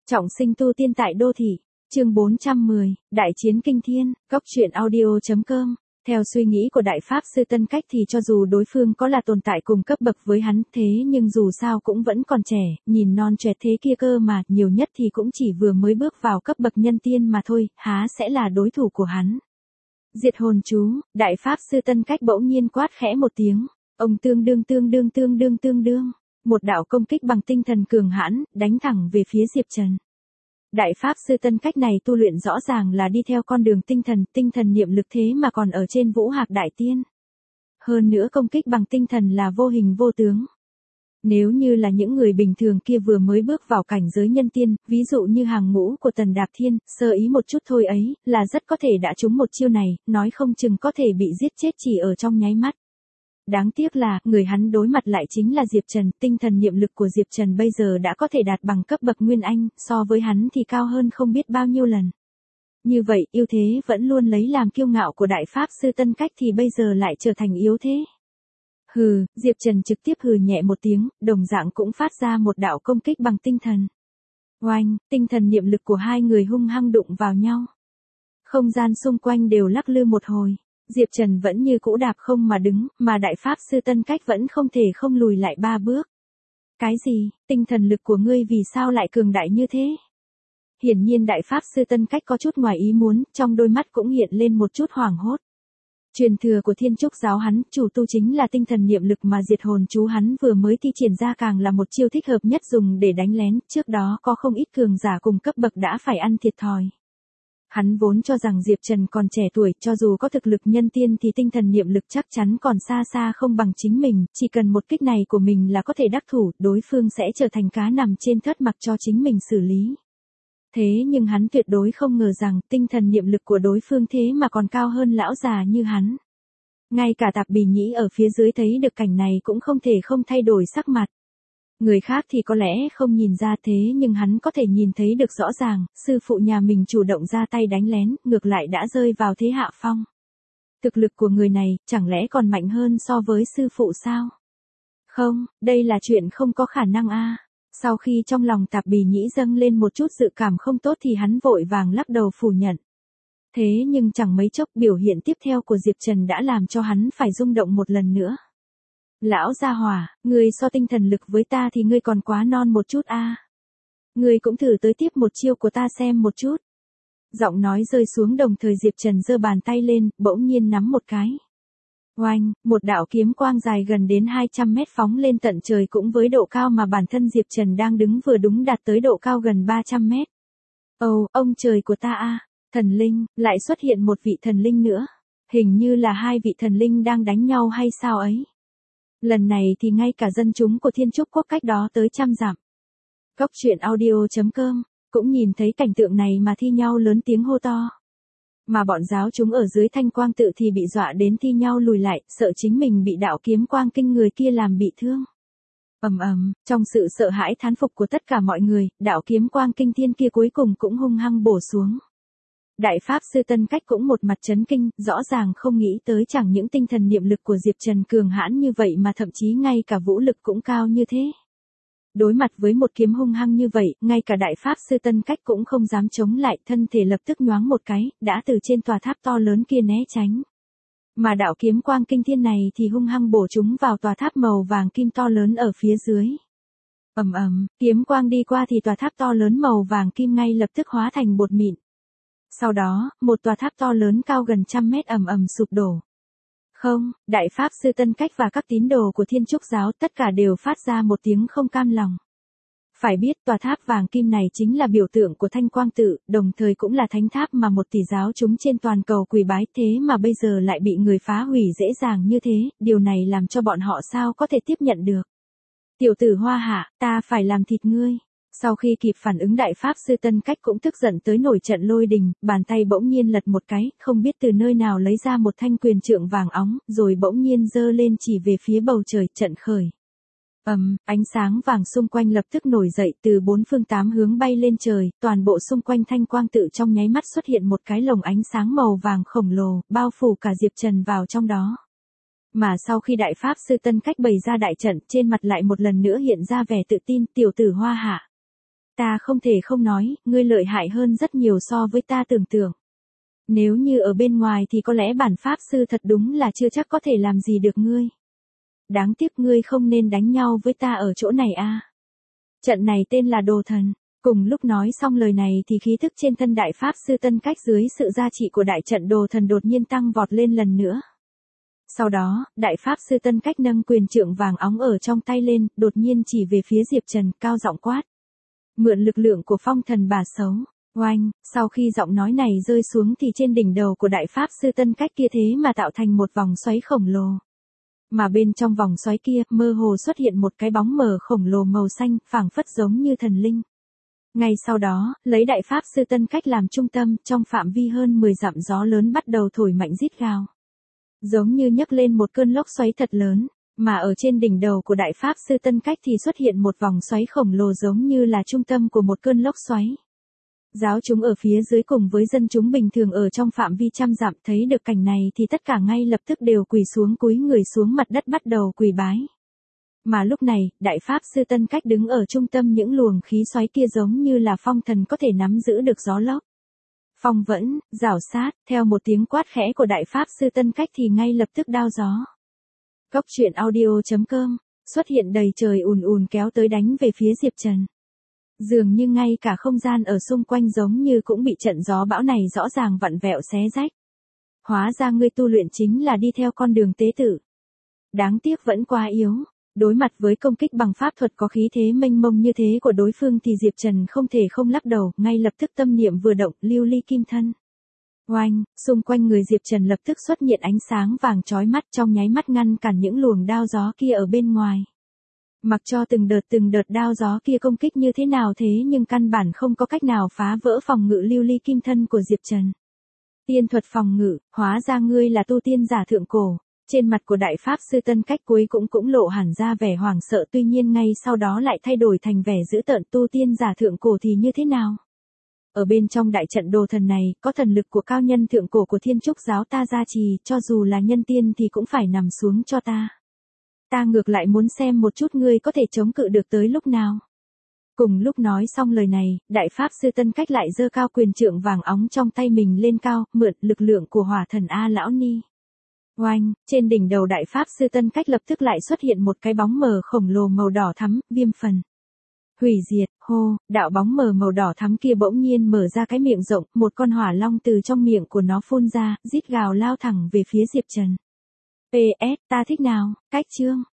Trọng sinh tu tiên tại đô thị, chương 410, Đại chiến kinh thiên, góc truyện audio.com. Theo suy nghĩ của Đại Pháp Sư Tân Cách thì cho dù đối phương có là tồn tại cùng cấp bậc với hắn, thế nhưng dù sao cũng vẫn còn trẻ, nhìn non trẻ thế kia cơ mà, nhiều nhất thì cũng chỉ vừa mới bước vào cấp bậc nhân tiên mà thôi, há sẽ là đối thủ của hắn. Diệt hồn chú, Đại Pháp Sư Tân Cách bỗng nhiên quát khẽ một tiếng, ông tương đương. Một đạo công kích bằng tinh thần cường hãn, đánh thẳng về phía Diệp Trần. Đại Pháp Sư Tân Cách này tu luyện rõ ràng là đi theo con đường tinh thần niệm lực thế mà còn ở trên Vũ Hạc Đại Tiên. Hơn nữa công kích bằng tinh thần là vô hình vô tướng. Nếu như là những người bình thường kia vừa mới bước vào cảnh giới nhân tiên, ví dụ như hàng ngũ của Tần Đạp Thiên, sơ ý một chút thôi ấy, là rất có thể đã trúng một chiêu này, nói không chừng có thể bị giết chết chỉ ở trong nháy mắt. Đáng tiếc là, người hắn đối mặt lại chính là Diệp Trần, tinh thần niệm lực của Diệp Trần bây giờ đã có thể đạt bằng cấp bậc Nguyên Anh, so với hắn thì cao hơn không biết bao nhiêu lần. Như vậy, ưu thế vẫn luôn lấy làm kiêu ngạo của Đại Pháp Sư Tân Cách thì bây giờ lại trở thành yếu thế. Hừ, Diệp Trần trực tiếp hừ nhẹ một tiếng, đồng dạng cũng phát ra một đạo công kích bằng tinh thần. Oanh, tinh thần niệm lực của hai người hung hăng đụng vào nhau. Không gian xung quanh đều lắc lư một hồi. Diệp Trần vẫn như cũ đạp không mà đứng, mà Đại Pháp Sư Tân Cách vẫn không thể không lùi lại 3 bước. Cái gì, tinh thần lực của ngươi vì sao lại cường đại như thế? Hiển nhiên Đại Pháp Sư Tân Cách có chút ngoài ý muốn, trong đôi mắt cũng hiện lên một chút hoảng hốt. Truyền thừa của Thiên Trúc giáo hắn, chủ tu chính là tinh thần niệm lực mà diệt hồn chú hắn vừa mới thi triển ra càng là một chiêu thích hợp nhất dùng để đánh lén, trước đó có không ít cường giả cùng cấp bậc đã phải ăn thiệt thòi. Hắn vốn cho rằng Diệp Trần còn trẻ tuổi, cho dù có thực lực nhân tiên thì tinh thần niệm lực chắc chắn còn xa không bằng chính mình, chỉ cần một kích này của mình là có thể đắc thủ, đối phương sẽ trở thành cá nằm trên thớt mặc cho chính mình xử lý. Thế nhưng hắn tuyệt đối không ngờ rằng tinh thần niệm lực của đối phương thế mà còn cao hơn lão già như hắn. Ngay cả Tạp Bì Nhĩ ở phía dưới thấy được cảnh này cũng không thể không thay đổi sắc mặt. Người khác thì có lẽ không nhìn ra thế nhưng hắn có thể nhìn thấy được rõ ràng, sư phụ nhà mình chủ động ra tay đánh lén, ngược lại đã rơi vào thế hạ phong. Thực lực của người này, chẳng lẽ còn mạnh hơn so với sư phụ sao? Không, đây là chuyện không có khả năng a. Sau khi trong lòng Tạp Bì Nhĩ dâng lên một chút dự cảm không tốt thì hắn vội vàng lắc đầu phủ nhận. Thế nhưng chẳng mấy chốc biểu hiện tiếp theo của Diệp Trần đã làm cho hắn phải rung động một lần nữa. Lão gia hỏa, ngươi so tinh thần lực với ta thì ngươi còn quá non một chút a. Ngươi cũng thử tới tiếp một chiêu của ta xem một chút. Giọng nói rơi xuống đồng thời Diệp Trần giơ bàn tay lên, bỗng nhiên nắm một cái. Oanh, một đạo kiếm quang dài gần đến 200 mét phóng lên tận trời cũng với độ cao mà bản thân Diệp Trần đang đứng vừa đúng đạt tới độ cao gần 300 mét. Ồ, ông trời của ta a, thần linh, lại xuất hiện một vị thần linh nữa. Hình như là hai vị thần linh đang đánh nhau hay sao ấy. Lần này thì ngay cả dân chúng của Thiên Trúc Quốc cách đó tới 100 dặm. Góc truyện audio.com, cũng nhìn thấy cảnh tượng này mà thi nhau lớn tiếng hô to. Mà bọn giáo chúng ở dưới Thanh Quang tự thì bị dọa đến thi nhau lùi lại, sợ chính mình bị đạo kiếm quang kinh người kia làm bị thương. Trong sự sợ hãi thán phục của tất cả mọi người, đạo kiếm quang kinh thiên kia cuối cùng cũng hung hăng bổ xuống. Đại Pháp Sư Tân Cách cũng một mặt chấn kinh, rõ ràng không nghĩ tới chẳng những tinh thần niệm lực của Diệp Trần cường hãn như vậy mà thậm chí ngay cả vũ lực cũng cao như thế. Đối mặt với một kiếm hung hăng như vậy, ngay cả Đại Pháp Sư Tân Cách cũng không dám chống lại, thân thể lập tức nhoáng một cái, đã từ trên tòa tháp to lớn kia né tránh. Mà đạo kiếm quang kinh thiên này thì hung hăng bổ chúng vào tòa tháp màu vàng kim to lớn ở phía dưới. Kiếm quang đi qua thì tòa tháp to lớn màu vàng kim ngay lập tức hóa thành bột mịn. Sau đó, một tòa tháp to lớn cao gần 100 mét sụp đổ. Không, Đại Pháp Sư Tân Cách và các tín đồ của Thiên Trúc giáo tất cả đều phát ra một tiếng không cam lòng. Phải biết tòa tháp vàng kim này chính là biểu tượng của Thanh Quang tự, đồng thời cũng là thánh tháp mà 1 tỷ giáo chúng trên toàn cầu quỳ bái, thế mà bây giờ lại bị người phá hủy dễ dàng như thế, điều này làm cho bọn họ sao có thể tiếp nhận được. Tiểu tử Hoa Hạ, ta phải làm thịt ngươi. Sau khi kịp phản ứng Đại Pháp Sư Tân Cách cũng tức giận tới nổi trận lôi đình, bàn tay bỗng nhiên lật một cái, không biết từ nơi nào lấy ra một thanh quyền trượng vàng óng, rồi bỗng nhiên giơ lên chỉ về phía bầu trời, trận khởi. Ánh sáng vàng xung quanh lập tức nổi dậy từ 4 phương 8 hướng bay lên trời, toàn bộ xung quanh Thanh Quang tự trong nháy mắt xuất hiện một cái lồng ánh sáng màu vàng khổng lồ, bao phủ cả Diệp Trần vào trong đó. Mà sau khi Đại Pháp Sư Tân Cách bày ra đại trận, trên mặt lại một lần nữa hiện ra vẻ tự tin, tiểu tử Hoa Hạ. Ta không thể không nói, ngươi lợi hại hơn rất nhiều so với ta tưởng tượng. Nếu như ở bên ngoài thì có lẽ bản pháp sư thật đúng là chưa chắc có thể làm gì được ngươi. Đáng tiếc ngươi không nên đánh nhau với ta ở chỗ này a. Trận này tên là Đồ Thần. Cùng lúc nói xong lời này thì khí thức trên thân đại pháp sư Tân Cách dưới sự gia trị của đại trận Đồ Thần đột nhiên tăng vọt lên lần nữa. Sau đó, đại pháp sư Tân Cách nâng quyền trượng vàng óng ở trong tay lên, đột nhiên chỉ về phía Diệp Trần, cao giọng quát. Mượn lực lượng của phong thần bà xấu. Oanh, sau khi giọng nói này rơi xuống thì trên đỉnh đầu của đại pháp sư Tân Cách kia thế mà tạo thành một vòng xoáy khổng lồ. Mà bên trong vòng xoáy kia, mơ hồ xuất hiện một cái bóng mờ khổng lồ màu xanh, phảng phất giống như thần linh. Ngay sau đó, lấy đại pháp sư Tân Cách làm trung tâm, trong phạm vi hơn 10 dặm gió lớn bắt đầu thổi mạnh rít gào. Giống như nhấc lên một cơn lốc xoáy thật lớn, mà ở trên đỉnh đầu của đại pháp sư Tân Cách thì xuất hiện một vòng xoáy khổng lồ giống như là trung tâm của một cơn lốc xoáy. Giáo chúng ở phía dưới cùng với dân chúng bình thường ở trong phạm vi trăm dặm thấy được cảnh này thì tất cả ngay lập tức đều quỳ xuống cúi người xuống mặt đất bắt đầu quỳ bái. Mà lúc này, đại pháp sư Tân Cách đứng ở trung tâm những luồng khí xoáy kia giống như là phong thần có thể nắm giữ được gió lốc. Phong vẫn, rảo sát, theo một tiếng quát khẽ của đại pháp sư Tân Cách thì ngay lập tức đao gió. Góc truyện audio.com, xuất hiện đầy trời ùn ùn kéo tới đánh về phía Diệp Trần. Dường như ngay cả không gian ở xung quanh giống như cũng bị trận gió bão này rõ ràng vặn vẹo xé rách. Hóa ra ngươi tu luyện chính là đi theo con đường tế tử. Đáng tiếc vẫn quá yếu. Đối mặt với công kích bằng pháp thuật có khí thế mênh mông như thế của đối phương thì Diệp Trần không thể không lắc đầu, ngay lập tức tâm niệm vừa động, lưu ly kim thân. Oanh, xung quanh người Diệp Trần lập tức xuất hiện ánh sáng vàng chói mắt trong nháy mắt ngăn cản những luồng đao gió kia ở bên ngoài. Mặc cho từng đợt đao gió kia công kích như thế nào thế nhưng căn bản không có cách nào phá vỡ phòng ngự lưu ly kim thân của Diệp Trần. Tiên thuật phòng ngự, hóa ra ngươi là tu tiên giả thượng cổ. Trên mặt của đại pháp sư Tân Cách cuối cũng lộ hẳn ra vẻ hoảng sợ, tuy nhiên ngay sau đó lại thay đổi thành vẻ dữ tợn. Tu tiên giả thượng cổ thì như thế nào? Ở bên trong đại trận Đồ Thần này, có thần lực của cao nhân thượng cổ của Thiên Trúc giáo ta gia trì, cho dù là nhân tiên thì cũng phải nằm xuống cho ta. Ta ngược lại muốn xem một chút ngươi có thể chống cự được tới lúc nào. Cùng lúc nói xong lời này, đại pháp sư Tân Cách lại giơ cao quyền trượng vàng óng trong tay mình lên cao, mượn lực lượng của hỏa thần A Lão Ni. Oanh, trên đỉnh đầu đại pháp sư Tân Cách lập tức lại xuất hiện một cái bóng mờ khổng lồ màu đỏ thắm, viêm phần. Hủy diệt, hô, đạo bóng mờ màu đỏ thắm kia bỗng nhiên mở ra cái miệng rộng, một con hỏa long từ trong miệng của nó phun ra, rít gào lao thẳng về phía Diệp Trần. PS, ta thích nào, cách chương.